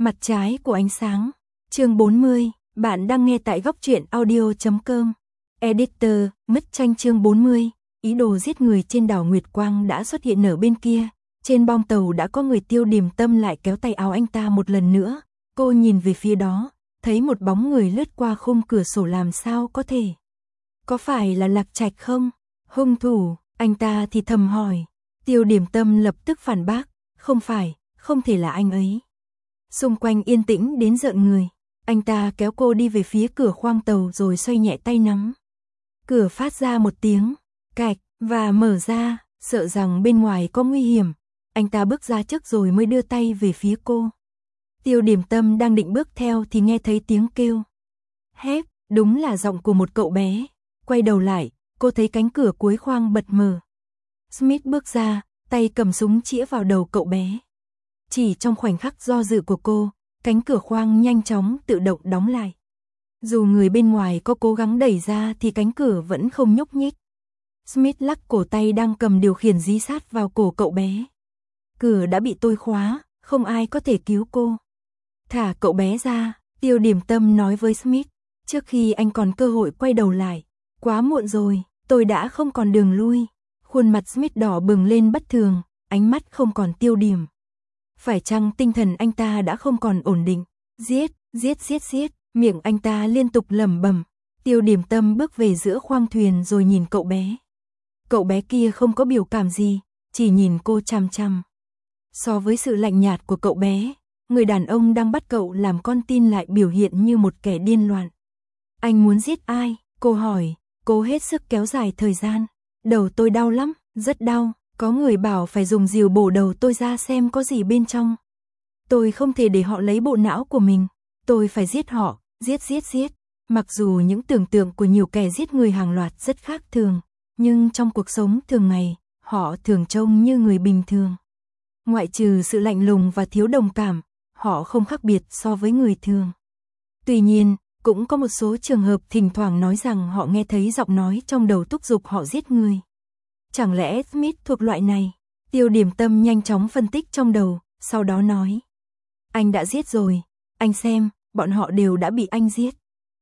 Mặt trái của ánh sáng. Chương 40, bạn đang nghe tại góc truyện audio.com. Editor, Mứt Tranh chương 40, ý đồ giết người trên đảo Nguyệt Quang đã xuất hiện ở bên kia. Trên bong tàu đã có người. Tiêu Điềm Tâm lại kéo tay áo anh ta một lần nữa. Cô nhìn về phía đó, thấy một bóng người lướt qua khung cửa sổ. Làm sao có thể? Có phải là Lạc Trạch không? Hung thủ, anh ta thì thầm hỏi. Tiêu Điềm Tâm lập tức phản bác, không phải, không thể là anh ấy. Xung quanh yên tĩnh đến rợn người. Anh ta kéo cô đi về phía cửa khoang tàu rồi xoay nhẹ tay nắm. Cửa phát ra một tiếng cạch và mở ra, sợ rằng bên ngoài có nguy hiểm. Anh ta bước ra trước rồi mới đưa tay về phía cô. Tiêu Điềm Tâm đang định bước theo thì nghe thấy tiếng kêu. Hép, đúng là giọng của một cậu bé. Quay đầu lại, cô thấy cánh cửa cuối khoang bật mở. Smith bước ra, tay cầm súng chĩa vào đầu cậu bé. Chỉ trong khoảnh khắc do dự của cô, cánh cửa khoang nhanh chóng tự động đóng lại. Dù người bên ngoài có cố gắng đẩy ra thì cánh cửa vẫn không nhúc nhích. Smith lắc cổ tay đang cầm điều khiển dí sát vào cổ cậu bé. Cửa đã bị tôi khóa, không ai có thể cứu cô. Thả cậu bé ra, Tiêu Điềm Tâm nói với Smith, trước khi anh còn cơ hội quay đầu lại. Quá muộn rồi, tôi đã không còn đường lui. Khuôn mặt Smith đỏ bừng lên bất thường, ánh mắt không còn tiêu điểm. Phải chăng tinh thần anh ta đã không còn ổn định? Giết, giết, giết, giết, miệng anh ta liên tục lẩm bẩm. Tiêu Điềm Tâm bước về giữa khoang thuyền rồi nhìn cậu bé. Cậu bé kia không có biểu cảm gì, chỉ nhìn cô chằm chằm. So với sự lạnh nhạt của cậu bé, người đàn ông đang bắt cậu làm con tin lại biểu hiện như một kẻ điên loạn. Anh muốn giết ai? Cô hỏi, cô hết sức kéo dài thời gian. Đầu tôi đau lắm, rất đau. Có người bảo phải dùng rìu bổ đầu tôi ra xem có gì bên trong. Tôi không thể để họ lấy bộ não của mình. Tôi phải giết họ, giết giết giết. Mặc dù những tưởng tượng của nhiều kẻ giết người hàng loạt rất khác thường, nhưng trong cuộc sống thường ngày, họ thường trông như người bình thường. Ngoại trừ sự lạnh lùng và thiếu đồng cảm, họ không khác biệt so với người thường. Tuy nhiên, cũng có một số trường hợp thỉnh thoảng nói rằng họ nghe thấy giọng nói trong đầu thúc giục họ giết người. Chẳng lẽ Smith thuộc loại này? Tiêu Điềm Tâm nhanh chóng phân tích trong đầu, sau đó nói. Anh đã giết rồi, anh xem, bọn họ đều đã bị anh giết.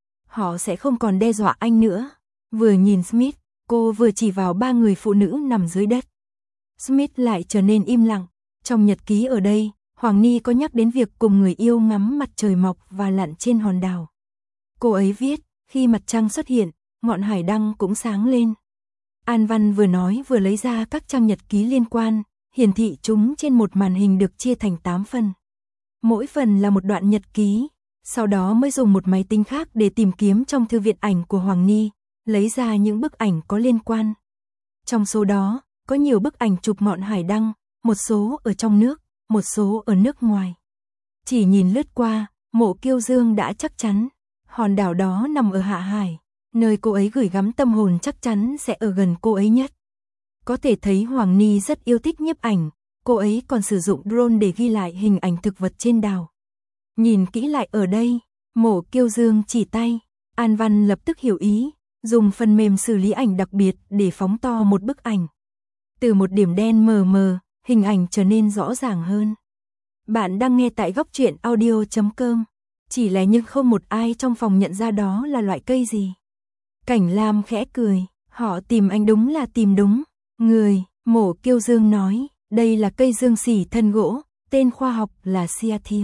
Họ sẽ không còn đe dọa anh nữa. Vừa nhìn Smith, cô vừa chỉ vào 3 người phụ nữ nằm dưới đất. Smith lại trở nên im lặng. Trong nhật ký ở đây, Hoàng Ni có nhắc đến việc cùng người yêu ngắm mặt trời mọc và lặn trên hòn đảo. Cô ấy viết, khi mặt trăng xuất hiện, ngọn hải đăng cũng sáng lên. An Văn vừa nói vừa lấy ra các trang nhật ký liên quan, hiển thị chúng trên một màn hình được chia thành 8 phần. Mỗi phần là một đoạn nhật ký, sau đó mới dùng một máy tính khác để tìm kiếm trong thư viện ảnh của Hoàng Ni, lấy ra những bức ảnh có liên quan. Trong số đó, có nhiều bức ảnh chụp ngọn hải đăng, một số ở trong nước, một số ở nước ngoài. Chỉ nhìn lướt qua, Mộ Kiêu Dương đã chắc chắn, hòn đảo đó nằm ở Hạ Hải. Nơi cô ấy gửi gắm tâm hồn chắc chắn sẽ ở gần cô ấy nhất. Có thể thấy Hoàng Ni rất yêu thích nhiếp ảnh, cô ấy còn sử dụng drone để ghi lại hình ảnh thực vật trên đảo. Nhìn kỹ lại ở đây, Mộ Kiêu Dương chỉ tay, An Văn lập tức hiểu ý, dùng phần mềm xử lý ảnh đặc biệt để phóng to một bức ảnh. Từ một điểm đen mờ mờ, hình ảnh trở nên rõ ràng hơn. Bạn đang nghe tại góc truyện audio.com. Chỉ lẽ nhưng không một ai trong phòng nhận ra đó là loại cây gì. Cảnh Lam khẽ cười, họ tìm anh đúng là tìm đúng. Người, Mộ Kiêu Dương nói, đây là cây dương xỉ thân gỗ, tên khoa học là Cyathea.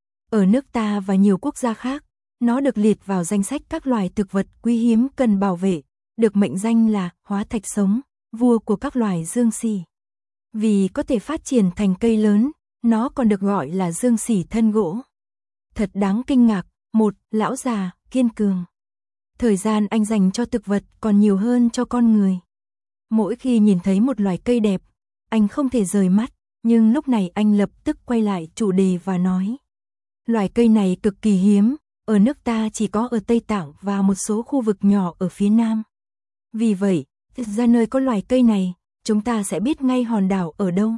Ở nước ta và nhiều quốc gia khác, nó được liệt vào danh sách các loài thực vật quý hiếm cần bảo vệ, được mệnh danh là hóa thạch sống, vua của các loài dương xỉ. Vì có thể phát triển thành cây lớn, nó còn được gọi là dương xỉ thân gỗ. Thật đáng kinh ngạc, một lão già, kiên cường. Thời gian anh dành cho thực vật còn nhiều hơn cho con người. Mỗi khi nhìn thấy một loài cây đẹp, anh không thể rời mắt, nhưng lúc này anh lập tức quay lại chủ đề và nói. Loài cây này cực kỳ hiếm, ở nước ta chỉ có ở Tây Tạng và một số khu vực nhỏ ở phía Nam. Vì vậy, ra nơi có loài cây này, chúng ta sẽ biết ngay hòn đảo ở đâu.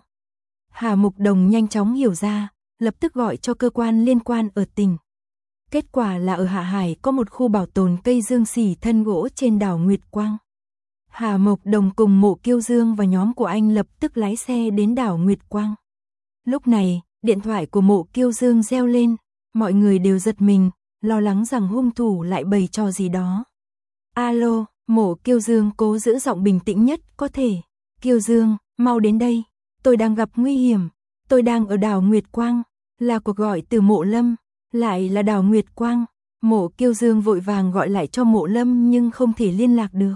Hà Mục Đồng nhanh chóng hiểu ra, lập tức gọi cho cơ quan liên quan ở tỉnh. Kết quả là ở Hạ Hải có một khu bảo tồn cây dương xỉ thân gỗ trên đảo Nguyệt Quang. Hà Mộc Đồng cùng Mộ Kiêu Dương và nhóm của anh lập tức lái xe đến đảo Nguyệt Quang. Lúc này, Điện thoại của Mộ Kiêu Dương reo lên, mọi người đều giật mình, lo lắng rằng hung thủ lại bày trò gì đó. Alo, Mộ Kiêu Dương cố giữ giọng bình tĩnh nhất có thể. Kiêu Dương, mau đến đây, tôi đang gặp nguy hiểm, tôi đang ở đảo Nguyệt Quang, là cuộc gọi từ Mộ Lâm, lại là đảo Nguyệt Quang. Mộ Kiêu Dương vội vàng gọi lại cho Mộ Lâm nhưng không thể liên lạc được.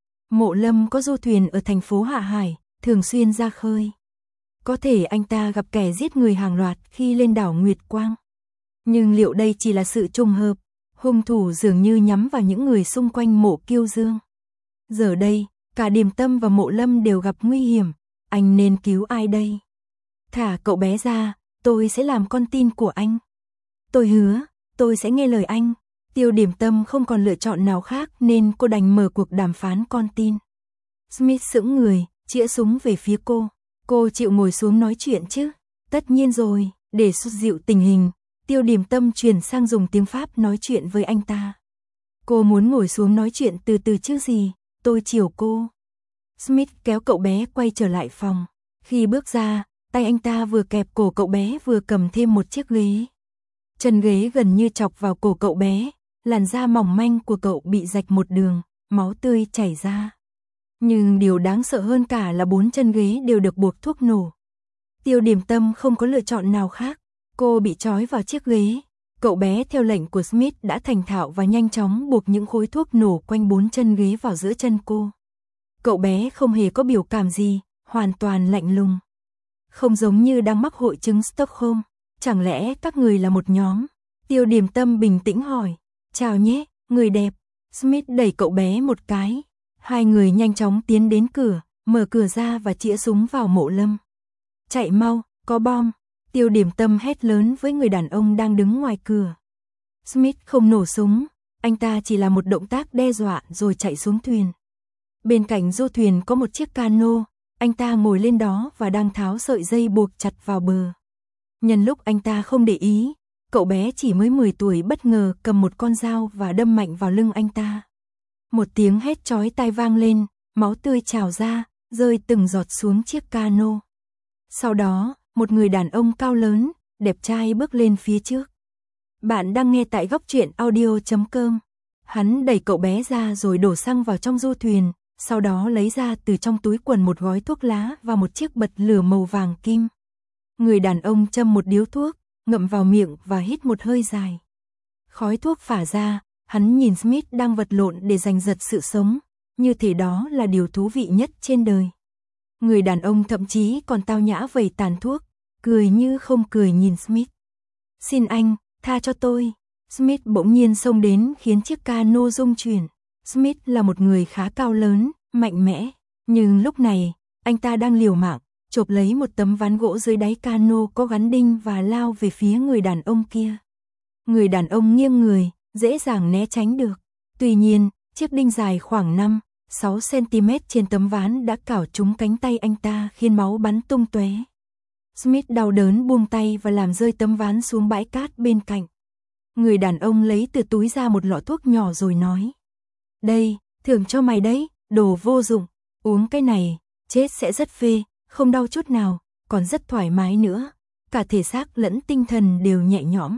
Mộ Lâm có du thuyền ở thành phố Hạ Hải, thường xuyên ra khơi. Có thể anh ta gặp kẻ giết người hàng loạt khi lên đảo Nguyệt Quang. Nhưng liệu đây chỉ là sự trùng hợp? Hung thủ dường như nhắm vào những người xung quanh Mộ Kiêu Dương. Giờ đây, cả Điềm Tâm và Mộ Lâm đều gặp nguy hiểm, anh nên cứu ai đây? Thả cậu bé ra, tôi sẽ làm con tin của anh. Tôi hứa, tôi sẽ nghe lời anh. Tiêu Điềm Tâm không còn lựa chọn nào khác nên cô đành mở cuộc đàm phán con tin. Smith sững người, chĩa súng về phía cô. Cô chịu ngồi xuống nói chuyện chứ? Tất nhiên rồi, để sút dịu tình hình, Tiêu Điềm Tâm chuyển sang dùng tiếng Pháp nói chuyện với anh ta. Cô muốn ngồi xuống nói chuyện từ từ chứ gì, tôi chiều cô. Smith kéo cậu bé quay trở lại phòng. Khi bước ra, tay anh ta vừa kẹp cổ cậu bé vừa cầm thêm một chiếc ghế. Chân ghế gần như chọc vào cổ cậu bé, làn da mỏng manh của cậu bị rạch một đường, máu tươi chảy ra. Nhưng điều đáng sợ hơn cả là 4 chân ghế đều được buộc thuốc nổ. Tiêu Điềm Tâm không có lựa chọn nào khác, cô bị trói vào chiếc ghế. Cậu bé theo lệnh của Smith đã thành thạo và nhanh chóng buộc những khối thuốc nổ quanh 4 chân ghế vào giữa chân cô. Cậu bé không hề có biểu cảm gì, hoàn toàn lạnh lùng. Không giống như đang mắc hội chứng Stockholm, chẳng lẽ các người là một nhóm? Tiêu Điềm Tâm bình tĩnh hỏi. Chào nhé, người đẹp. Smith đẩy cậu bé một cái. Hai người nhanh chóng tiến đến cửa, mở cửa ra và chĩa súng vào Mộ Lâm. Chạy mau, có bom. Tiêu Điềm Tâm hét lớn với người đàn ông đang đứng ngoài cửa. Smith không nổ súng, anh ta chỉ làm một động tác đe dọa rồi chạy xuống thuyền. Bên cạnh du thuyền có một chiếc cano, anh ta ngồi lên đó và đang tháo sợi dây buộc chặt vào bờ. Nhân lúc anh ta không để ý, cậu bé chỉ mới 10 tuổi bất ngờ cầm một con dao và đâm mạnh vào lưng anh ta. Một tiếng hét chói tai vang lên, máu tươi trào ra, rơi từng giọt xuống chiếc cano. Sau đó, một người đàn ông cao lớn, đẹp trai bước lên phía trước. Bạn đang nghe tại góc truyện audio.com. Hắn đẩy cậu bé ra rồi đổ xăng vào trong du thuyền, sau đó lấy ra từ trong túi quần một gói thuốc lá và một chiếc bật lửa màu vàng kim. Người đàn ông châm một điếu thuốc, ngậm vào miệng và hít một hơi dài. Khói thuốc phả ra, hắn nhìn Smith đang vật lộn để giành giật sự sống, như thể đó là điều thú vị nhất trên đời. Người đàn ông thậm chí còn tao nhã vẩy tàn thuốc, cười như không cười nhìn Smith. Xin anh, tha cho tôi. Smith bỗng nhiên xông đến khiến chiếc cano rung chuyển. Smith là một người khá cao lớn, mạnh mẽ, nhưng lúc này, anh ta đang liều mạng, chộp lấy một tấm ván gỗ dưới đáy cano có gắn đinh và lao về phía người đàn ông kia. Người đàn ông nghiêng người, dễ dàng né tránh được. Tuy nhiên, chiếc đinh dài khoảng 5-6 cm trên tấm ván đã cào trúng cánh tay anh ta khiến máu bắn tung tóe. Smith đau đớn buông tay và làm rơi tấm ván xuống bãi cát bên cạnh. Người đàn ông lấy từ túi ra một lọ thuốc nhỏ rồi nói. Đây, thưởng cho mày đấy, đồ vô dụng, uống cái này, chết sẽ rất phê, không đau chút nào, còn rất thoải mái nữa, cả thể xác lẫn tinh thần đều nhẹ nhõm.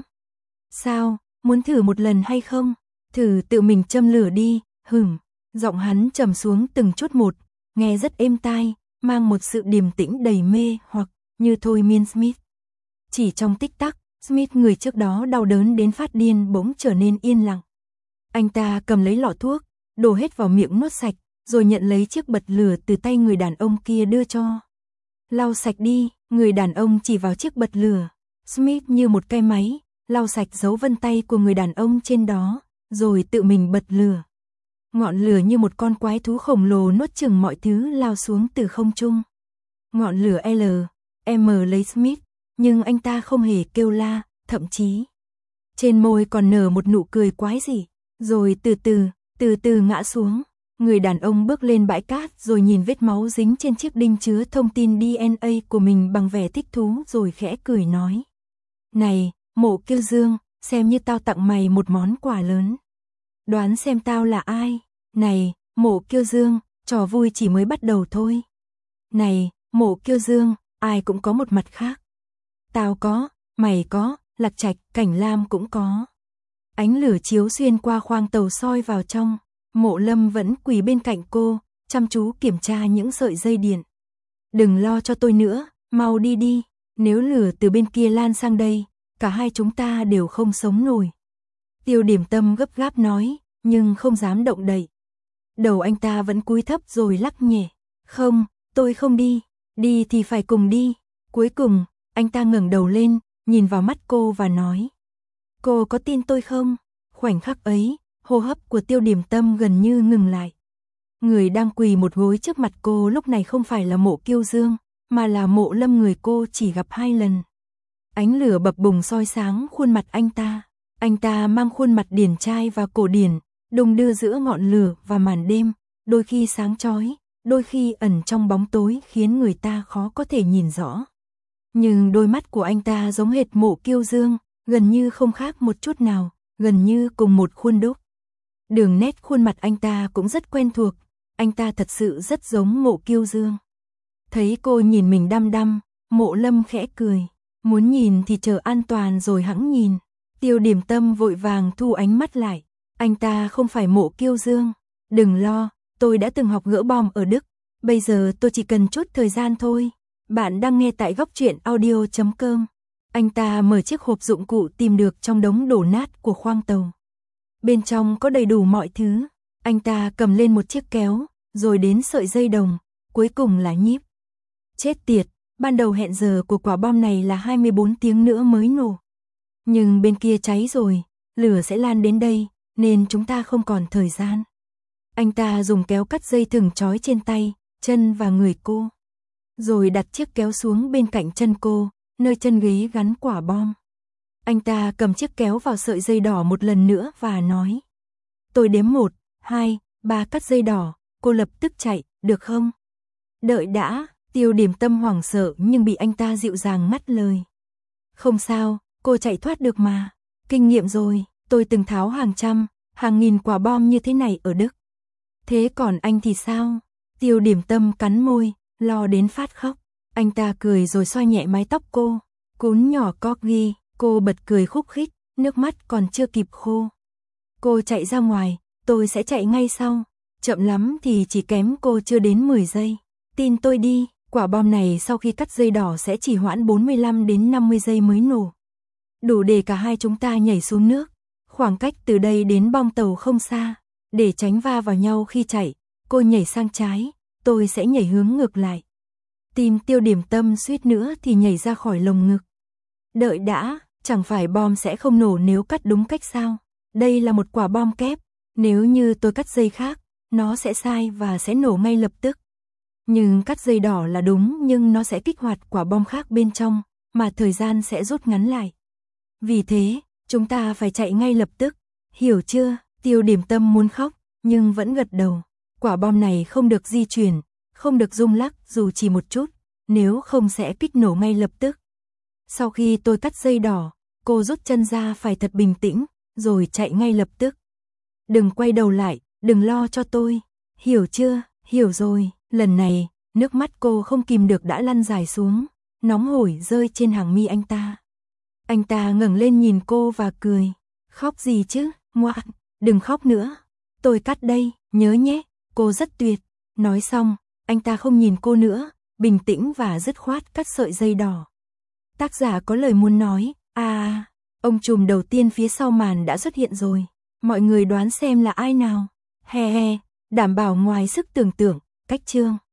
Sao, muốn thử một lần hay không? Thử tự mình châm lửa đi, giọng hắn trầm xuống từng chút một, nghe rất êm tai, mang một sự điềm tĩnh đầy mê hoặc như thôi miên Smith. Chỉ trong tích tắc, Smith người trước đó đau đớn đến phát điên bỗng trở nên yên lặng. Anh ta cầm lấy lọ thuốc, đổ hết vào miệng nuốt sạch, rồi nhận lấy chiếc bật lửa từ tay người đàn ông kia đưa cho. Lau sạch đi, người đàn ông chỉ vào chiếc bật lửa. Smith như một cái máy, lau sạch dấu vân tay của người đàn ông trên đó, rồi tự mình bật lửa. Ngọn lửa như một con quái thú khổng lồ nuốt chửng mọi thứ lao xuống từ không trung. Ngọn lửa M lấy Smith, nhưng anh ta không hề kêu la, thậm chí trên môi còn nở một nụ cười quái dị, rồi từ từ ngã xuống. Người đàn ông bước lên bãi cát rồi nhìn vết máu dính trên chiếc đinh chứa thông tin DNA của mình bằng vẻ thích thú rồi khẽ cười nói. Này, Mộ Kiêu Dương, xem như tao tặng mày một món quà lớn. Đoán xem tao là ai? Này, Mộ Kiêu Dương, trò vui chỉ mới bắt đầu thôi. Này, Mộ Kiêu Dương, ai cũng có một mặt khác. Tao có, mày có, Lạc Trạch, Cảnh Lam cũng có. Ánh lửa chiếu xuyên qua khoang tàu soi vào trong, Mộ Lâm vẫn quỳ bên cạnh cô, chăm chú kiểm tra những sợi dây điện. Đừng lo cho tôi nữa, mau đi đi, nếu lửa từ bên kia lan sang đây, cả hai chúng ta đều không sống nổi. Tiêu Điểm Tâm gấp gáp nói, nhưng không dám động đậy. Đầu anh ta vẫn cúi thấp rồi lắc nhẹ. Không, tôi không đi, đi thì phải cùng đi. Cuối cùng, anh ta ngẩng đầu lên, nhìn vào mắt cô và nói. Cô có tin tôi không? Khoảnh khắc ấy, hô hấp của Tiêu Điểm Tâm gần như ngừng lại. Người đang quỳ một gối trước mặt cô lúc này không phải là Mộ Kiêu Dương, mà là Mộ Lâm người cô chỉ gặp 2 lần. Ánh lửa bập bùng soi sáng khuôn mặt anh ta. Anh ta mang khuôn mặt điển trai và cổ điển, đung đưa giữa ngọn lửa và màn đêm, đôi khi sáng chói, đôi khi ẩn trong bóng tối khiến người ta khó có thể nhìn rõ. Nhưng đôi mắt của anh ta giống hệt Mộ Kiêu Dương, gần như không khác một chút nào, gần như cùng một khuôn đúc. Đường nét khuôn mặt anh ta cũng rất quen thuộc, anh ta thật sự rất giống Mộ Kiêu Dương. Thấy cô nhìn mình đăm đăm, Mộ Lâm khẽ cười, muốn nhìn thì chờ an toàn rồi hẵng nhìn. Tiêu Điểm Tâm vội vàng thu ánh mắt lại, anh ta không phải Mộ Kiêu Dương, đừng lo, tôi đã từng học gỡ bom ở Đức, bây giờ tôi chỉ cần chút thời gian thôi. Bạn đang nghe tại góc truyện audio.com. Anh ta mở chiếc hộp dụng cụ tìm được trong đống đổ nát của khoang tàu. Bên trong có đầy đủ mọi thứ, anh ta cầm lên một chiếc kéo, rồi đến sợi dây đồng, cuối cùng là nhíp. Chết tiệt, ban đầu hẹn giờ của quả bom này là 24 tiếng nữa mới nổ. Nhưng bên kia cháy rồi, lửa sẽ lan đến đây, nên chúng ta không còn thời gian. Anh ta dùng kéo cắt dây thừng trói trên tay, chân và người cô. Rồi đặt chiếc kéo xuống bên cạnh chân cô, nơi chân ghế gắn quả bom. Anh ta cầm chiếc kéo vào sợi dây đỏ một lần nữa và nói. Tôi đếm 1, 2, 3 cắt dây đỏ, cô lập tức chạy, được không? Đợi đã, Tiêu Điểm Tâm hoảng sợ nhưng bị anh ta dịu dàng ngắt lời. Không sao, cô chạy thoát được mà. Kinh nghiệm rồi, tôi từng tháo hàng trăm, hàng nghìn quả bom như thế này ở Đức. Thế còn anh thì sao? Tiêu Điểm Tâm cắn môi, lo đến phát khóc. Anh ta cười rồi xoa nhẹ mái tóc cô. Cún nhỏ Corgi, cô bật cười khúc khích, nước mắt còn chưa kịp khô. Cô chạy ra ngoài, tôi sẽ chạy ngay sau. Chậm lắm thì chỉ kém cô chưa đến 10 giây. Tin tôi đi, quả bom này sau khi cắt dây đỏ sẽ chỉ hoãn 45 đến 50 giây mới nổ. Đủ để cả hai chúng ta nhảy xuống nước. Khoảng cách từ đây đến bong tàu không xa. Để tránh va vào nhau khi chạy, cô nhảy sang trái, tôi sẽ nhảy hướng ngược lại. Tim Tiêu Điểm Tâm suýt nữa thì nhảy ra khỏi lồng ngực. Đợi đã, chẳng phải bom sẽ không nổ nếu cắt đúng cách sao? Đây là một quả bom kép, nếu như tôi cắt dây khác, nó sẽ sai và sẽ nổ ngay lập tức. Nhưng cắt dây đỏ là đúng nhưng nó sẽ kích hoạt quả bom khác bên trong, mà thời gian sẽ rút ngắn lại. Vì thế, chúng ta phải chạy ngay lập tức, hiểu chưa? Tiêu Điểm Tâm muốn khóc, nhưng vẫn gật đầu. Quả bom này không được di chuyển, không được rung lắc dù chỉ một chút, nếu không sẽ kích nổ ngay lập tức. Sau khi tôi cắt dây đỏ, cô rút chân ra phải thật bình tĩnh, rồi chạy ngay lập tức. Đừng quay đầu lại, đừng lo cho tôi. Hiểu chưa? Hiểu rồi. Lần này, nước mắt cô không kìm được đã lăn dài xuống, nóng hổi rơi trên hàng mi anh ta. Anh ta ngẩng lên nhìn cô và cười. Khóc gì chứ, ngoan, đừng khóc nữa. Tôi cắt đây, nhớ nhé, cô rất tuyệt. Nói xong, anh ta không nhìn cô nữa, bình tĩnh và dứt khoát cắt sợi dây đỏ. Tác giả có lời muốn nói, ông trùm đầu tiên phía sau màn đã xuất hiện rồi. Mọi người đoán xem là ai nào? He he, đảm bảo ngoài sức tưởng tượng, cách chương.